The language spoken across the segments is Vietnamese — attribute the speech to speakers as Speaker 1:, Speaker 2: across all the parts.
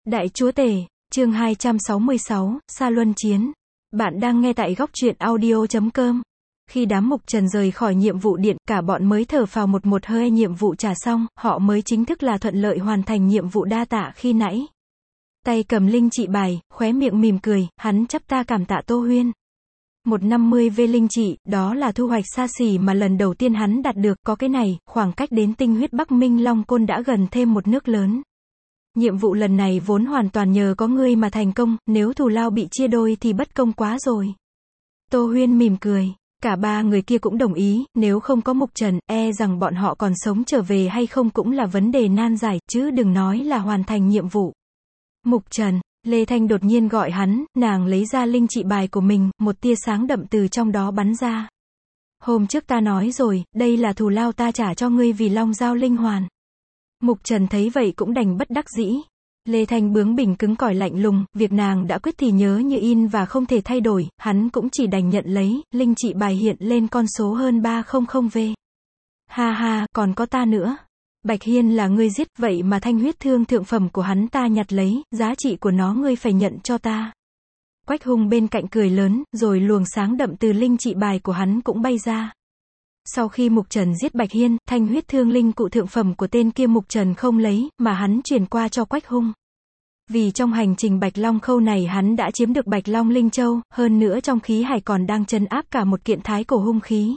Speaker 1: Đại chúa tể, chương 266, Sa Luân Chiến. Bạn đang nghe tại góc truyện audio.com. Khi đám Mục Trần rời khỏi nhiệm vụ điện, cả bọn mới thở phào một hơi. Nhiệm vụ trả xong, họ mới chính thức là thuận lợi hoàn thành nhiệm vụ. Đa tạ khi nãy. Tay cầm linh trị bài, khóe miệng mỉm cười, hắn chắp tay cảm tạ Tô Huyên. 150 V linh trị, đó là thu hoạch xa xỉ mà lần đầu tiên hắn đạt được. Có cái này, khoảng cách đến tinh huyết Bắc Minh Long Côn đã gần thêm một nước lớn. Nhiệm vụ lần này vốn hoàn toàn nhờ có ngươi mà thành công, nếu thù lao bị chia đôi thì bất công quá rồi. Tô Huyên mỉm cười. Cả ba người kia cũng đồng ý, nếu không có Mục Trần, e rằng bọn họ còn sống trở về hay không cũng là vấn đề nan giải, chứ đừng nói là hoàn thành nhiệm vụ. Mục Trần, Lê Thanh đột nhiên gọi hắn, nàng lấy ra linh trị bài của mình, một tia sáng đậm từ trong đó bắn ra. Hôm trước ta nói rồi, đây là thù lao ta trả cho ngươi vì Long Giao Linh Hoàn. Mục Trần thấy vậy cũng đành bất đắc dĩ. Lê Thanh bướng bỉnh cứng cỏi lạnh lùng, việc nàng đã quyết thì nhớ như in và không thể thay đổi, hắn cũng chỉ đành nhận lấy. Linh trị bài hiện lên con số hơn 300 V. Ha ha, còn có ta nữa. Bạch Hiên là ngươi giết, vậy mà thanh huyết thương thượng phẩm của hắn ta nhặt lấy, giá trị của nó ngươi phải nhận cho ta. Quách Hùng bên cạnh cười lớn, rồi luồng sáng đậm từ linh trị bài của hắn cũng bay ra. Sau khi Mục Trần giết Bạch Hiên, thanh huyết thương linh cụ thượng phẩm của tên kia Mục Trần không lấy, mà hắn chuyển qua cho Quách Hùng. Vì trong hành trình Bạch Long Khâu này hắn đã chiếm được Bạch Long Linh Châu, hơn nữa trong khí hải còn đang trấn áp cả một kiện thái cổ hung khí.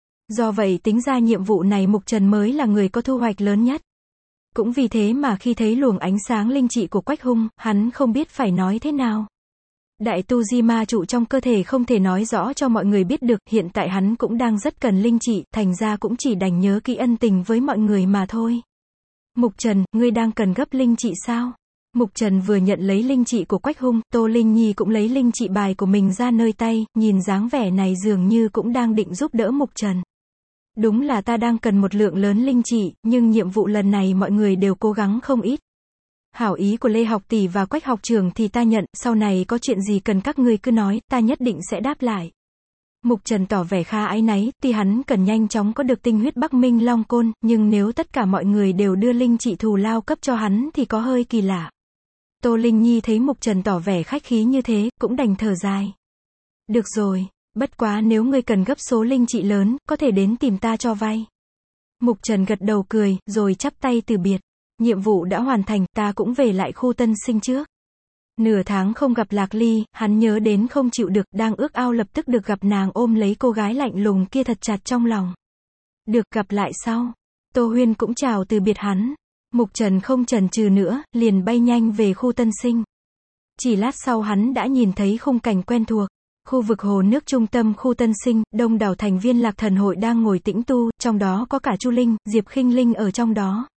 Speaker 1: Do vậy tính ra nhiệm vụ này Mục Trần mới là người có thu hoạch lớn nhất. Cũng vì thế mà khi thấy luồng ánh sáng linh trị của Quách Hùng, hắn không biết phải nói thế nào. Đại tu di ma trụ trong cơ thể không thể nói rõ cho mọi người biết được, hiện tại hắn cũng đang rất cần linh trị, thành ra cũng chỉ đành nhớ kỹ ân tình với mọi người mà thôi. Mục Trần, ngươi đang cần gấp linh trị sao? Mục Trần vừa nhận lấy linh trị của Quách Hùng, Tô Linh Nhi cũng lấy linh trị bài của mình ra nơi tay, nhìn dáng vẻ này dường như cũng đang định giúp đỡ Mục Trần. Đúng là ta đang cần một lượng lớn linh trị, nhưng nhiệm vụ lần này mọi người đều cố gắng không ít. Hảo ý của Lê học tỷ và Quách học trưởng thì ta nhận, sau này có chuyện gì cần các ngươi cứ nói, ta nhất định sẽ đáp lại. Mục Trần tỏ vẻ khá áy náy, tuy hắn cần nhanh chóng có được tinh huyết Bắc Minh Long Côn, nhưng nếu tất cả mọi người đều đưa linh trị thù lao cấp cho hắn thì có hơi kỳ lạ. Tô Linh Nhi thấy Mục Trần tỏ vẻ khách khí như thế, cũng đành thở dài. Được rồi, bất quá nếu ngươi cần gấp số linh trị lớn, có thể đến tìm ta cho vay. Mục Trần gật đầu cười, rồi chắp tay từ biệt. Nhiệm vụ đã hoàn thành, ta cũng về lại khu Tân Sinh trước. Nửa tháng không gặp Lạc Ly, hắn nhớ đến không chịu được, đang ước ao lập tức được gặp nàng, ôm lấy cô gái lạnh lùng kia thật chặt trong lòng. Được gặp lại sau. Tô Huyên cũng chào từ biệt hắn. Mục Trần không chần chừ nữa, liền bay nhanh về khu Tân Sinh. Chỉ lát sau hắn đã nhìn thấy khung cảnh quen thuộc. Khu vực hồ nước trung tâm khu Tân Sinh, đông đảo thành viên Lạc Thần hội đang ngồi tĩnh tu, trong đó có cả Chu Linh, Diệp Khinh Linh ở trong đó.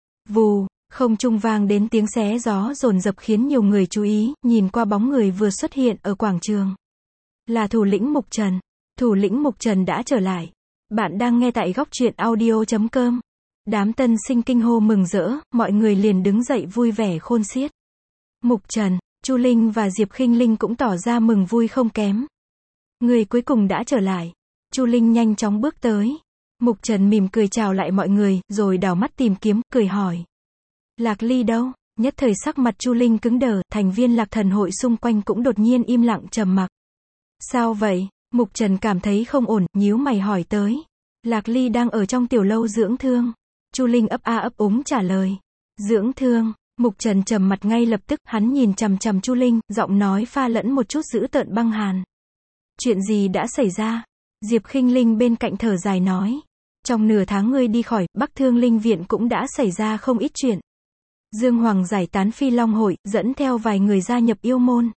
Speaker 1: Vù, không trung vang đến tiếng xé gió dồn dập khiến nhiều người chú ý, nhìn qua bóng người vừa xuất hiện ở quảng trường. Là thủ lĩnh Mục Trần. Thủ lĩnh Mục Trần đã trở lại. Bạn đang nghe tại góc truyện audio.com. Đám tân sinh kinh hô mừng rỡ, mọi người liền đứng dậy vui vẻ khôn xiết. Mục Trần, Chu Linh và Diệp Khinh Linh cũng tỏ ra mừng vui không kém. Người cuối cùng đã trở lại. Chu Linh nhanh chóng bước tới. Mục Trần mỉm cười chào lại mọi người, rồi đảo mắt tìm kiếm, cười hỏi. Lạc Ly đâu? Nhất thời sắc mặt Chu Linh cứng đờ, thành viên Lạc Thần hội xung quanh cũng đột nhiên im lặng trầm mặc. Sao vậy? Mục Trần cảm thấy không ổn, nhíu mày hỏi tới. Lạc Ly đang ở trong tiểu lâu dưỡng thương. Chu Linh ấp a ấp úng trả lời. Dưỡng thương? Mục Trần trầm mặt ngay lập tức, hắn nhìn chằm chằm Chu Linh, giọng nói pha lẫn một chút dữ tợn băng hàn. Chuyện gì đã xảy ra? Diệp Khinh Linh bên cạnh thở dài nói. Trong nửa tháng ngươi đi khỏi, Bắc Thương Linh Viện cũng đã xảy ra không ít chuyện. Dương Hoàng giải tán Phi Long hội, dẫn theo vài người gia nhập yêu môn.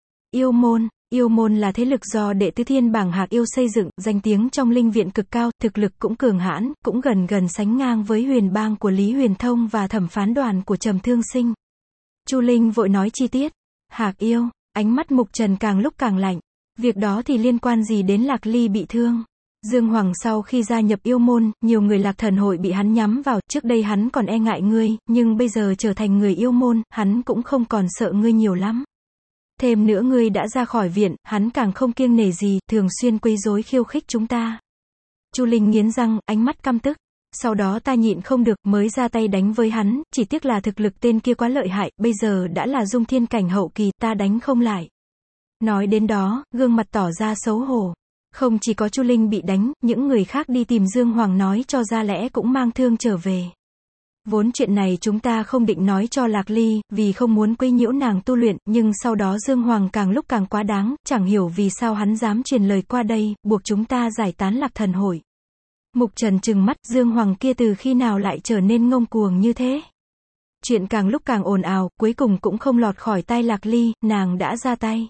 Speaker 1: Yêu môn là thế lực do đệ tứ thiên bảng Hạc Yêu xây dựng, danh tiếng trong linh viện cực cao, thực lực cũng cường hãn, cũng gần sánh ngang với Huyền Bang của Lý Huyền Thông và Thẩm Phán Đoàn của Trầm Thương Sinh. Chu Linh vội nói chi tiết. Hạc Yêu, ánh mắt Mục Trần càng lúc càng lạnh. Việc đó thì liên quan gì đến Lạc Ly bị thương? Dương Hoàng sau khi gia nhập yêu môn, nhiều người Lạc Thần hội bị hắn nhắm vào, trước đây hắn còn e ngại ngươi, nhưng bây giờ trở thành người yêu môn, hắn cũng không còn sợ ngươi nhiều lắm. Thêm nữa ngươi đã ra khỏi viện, hắn càng không kiêng nể gì, thường xuyên quấy rối khiêu khích chúng ta. Chu Linh nghiến răng, ánh mắt căm tức. Sau đó ta nhịn không được, mới ra tay đánh với hắn, chỉ tiếc là thực lực tên kia quá lợi hại, bây giờ đã là dung thiên cảnh hậu kỳ, ta đánh không lại. Nói đến đó, gương mặt tỏ ra xấu hổ. Không chỉ có Chu Linh bị đánh, những người khác đi tìm Dương Hoàng nói cho ra lẽ cũng mang thương trở về. Vốn chuyện này chúng ta không định nói cho Lạc Ly, vì không muốn quấy nhiễu nàng tu luyện, nhưng sau đó Dương Hoàng càng lúc càng quá đáng, chẳng hiểu vì sao hắn dám truyền lời qua đây, buộc chúng ta giải tán Lạc Thần hội. Mục Trần trừng mắt, Dương Hoàng kia từ khi nào lại trở nên ngông cuồng như thế? Chuyện càng lúc càng ồn ào, cuối cùng cũng không lọt khỏi tai Lạc Ly, nàng đã ra tay.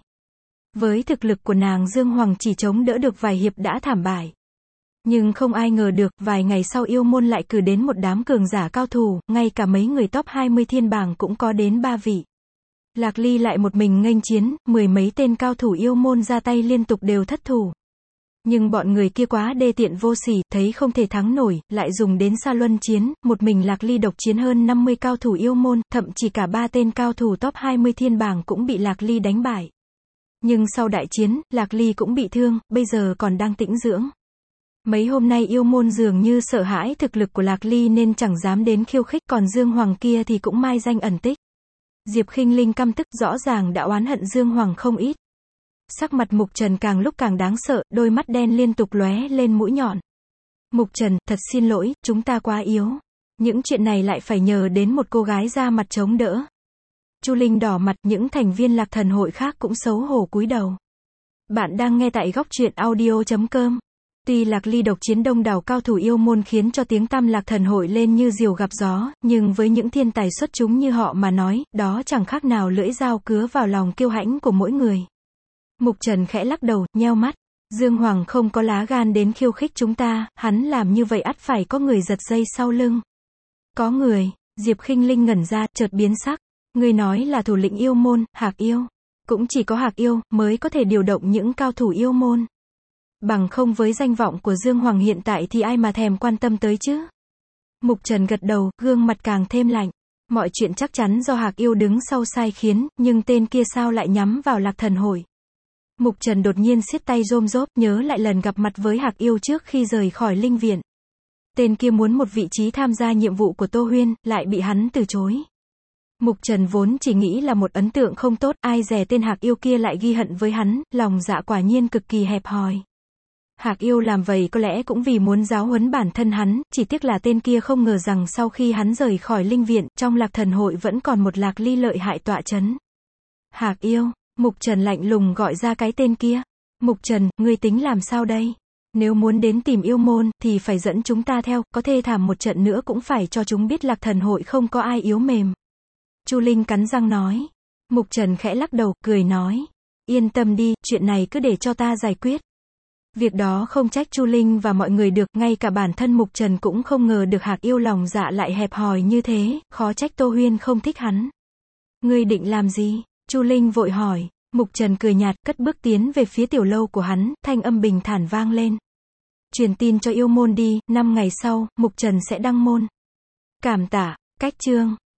Speaker 1: Với thực lực của nàng, Dương Hoàng chỉ chống đỡ được vài hiệp đã thảm bại. Nhưng không ai ngờ được, vài ngày sau yêu môn lại cử đến một đám cường giả cao thủ, ngay cả mấy người top 20 thiên bảng cũng có đến 3 vị. Lạc Ly lại một mình nghênh chiến, mười mấy tên cao thủ yêu môn ra tay liên tục đều thất thủ. Nhưng bọn người kia quá đê tiện vô sỉ, thấy không thể thắng nổi, lại dùng đến Sa Luân chiến, một mình Lạc Ly độc chiến hơn 50 cao thủ yêu môn, thậm chí cả 3 tên cao thủ top 20 thiên bảng cũng bị Lạc Ly đánh bại. Nhưng sau đại chiến, Lạc Ly cũng bị thương, bây giờ còn đang tĩnh dưỡng. Mấy hôm nay yêu môn dường như sợ hãi thực lực của Lạc Ly nên chẳng dám đến khiêu khích, còn Dương Hoàng kia thì cũng mai danh ẩn tích. Diệp Khinh Linh căm tức, rõ ràng đã oán hận Dương Hoàng không ít. Sắc mặt Mục Trần càng lúc càng đáng sợ, đôi mắt đen liên tục lóe lên mũi nhọn. Mục Trần, thật xin lỗi, chúng ta quá yếu. Những chuyện này lại phải nhờ đến một cô gái ra mặt chống đỡ. Chu Linh đỏ mặt, những thành viên Lạc Thần hội khác cũng xấu hổ cúi đầu. Bạn đang nghe tại góc truyện audio.com. Tuy Lạc Ly độc chiến đông đảo cao thủ yêu môn khiến cho tiếng tăm Lạc Thần hội lên như diều gặp gió, nhưng với những thiên tài xuất chúng như họ mà nói, đó chẳng khác nào lưỡi dao cứa vào lòng kiêu hãnh của mỗi người. Mục Trần khẽ lắc đầu, nheo mắt. Dương Hoàng không có lá gan đến khiêu khích chúng ta, hắn làm như vậy ắt phải có người giật dây sau lưng. Có người? Diệp Khinh Linh ngẩn ra, chợt biến sắc. Người nói là thủ lĩnh yêu môn, Hạc Yêu. Cũng chỉ có Hạc Yêu mới có thể điều động những cao thủ yêu môn. Bằng không với danh vọng của Dương Hoàng hiện tại thì ai mà thèm quan tâm tới chứ? Mục Trần gật đầu, gương mặt càng thêm lạnh. Mọi chuyện chắc chắn do Hạc Yêu đứng sau sai khiến, nhưng tên kia sao lại nhắm vào Lạc Thần hội? Mục Trần đột nhiên siết tay rôm rốp, nhớ lại lần gặp mặt với Hạc Yêu trước khi rời khỏi linh viện. Tên kia muốn một vị trí tham gia nhiệm vụ của Tô Huyên, lại bị hắn từ chối. Mục Trần vốn chỉ nghĩ là một ấn tượng không tốt, ai dè tên Hạc Yêu kia lại ghi hận với hắn, lòng dạ quả nhiên cực kỳ hẹp hòi. Hạc Yêu làm vậy có lẽ cũng vì muốn giáo huấn bản thân hắn, chỉ tiếc là tên kia không ngờ rằng sau khi hắn rời khỏi linh viện, trong Lạc Thần hội vẫn còn một Lạc Ly lợi hại tọa chấn. Hạc Yêu, Mục Trần lạnh lùng gọi ra cái tên kia. Mục Trần, ngươi tính làm sao đây? Nếu muốn đến tìm yêu môn, thì phải dẫn chúng ta theo, có thê thảm một trận nữa cũng phải cho chúng biết Lạc Thần hội không có ai yếu mềm. Chu Linh cắn răng nói. Mục Trần khẽ lắc đầu, cười nói. Yên tâm đi, chuyện này cứ để cho ta giải quyết. Việc đó không trách Chu Linh và mọi người được, ngay cả bản thân Mục Trần cũng không ngờ được Hạc Yêu lòng dạ lại hẹp hòi như thế, khó trách Tô Huyên không thích hắn. Ngươi định làm gì? Chu Linh vội hỏi. Mục Trần cười nhạt, cất bước tiến về phía tiểu lâu của hắn, thanh âm bình thản vang lên. Truyền tin cho yêu môn đi, 5 ngày sau, Mục Trần sẽ đăng môn. Cảm tạ. Cách chương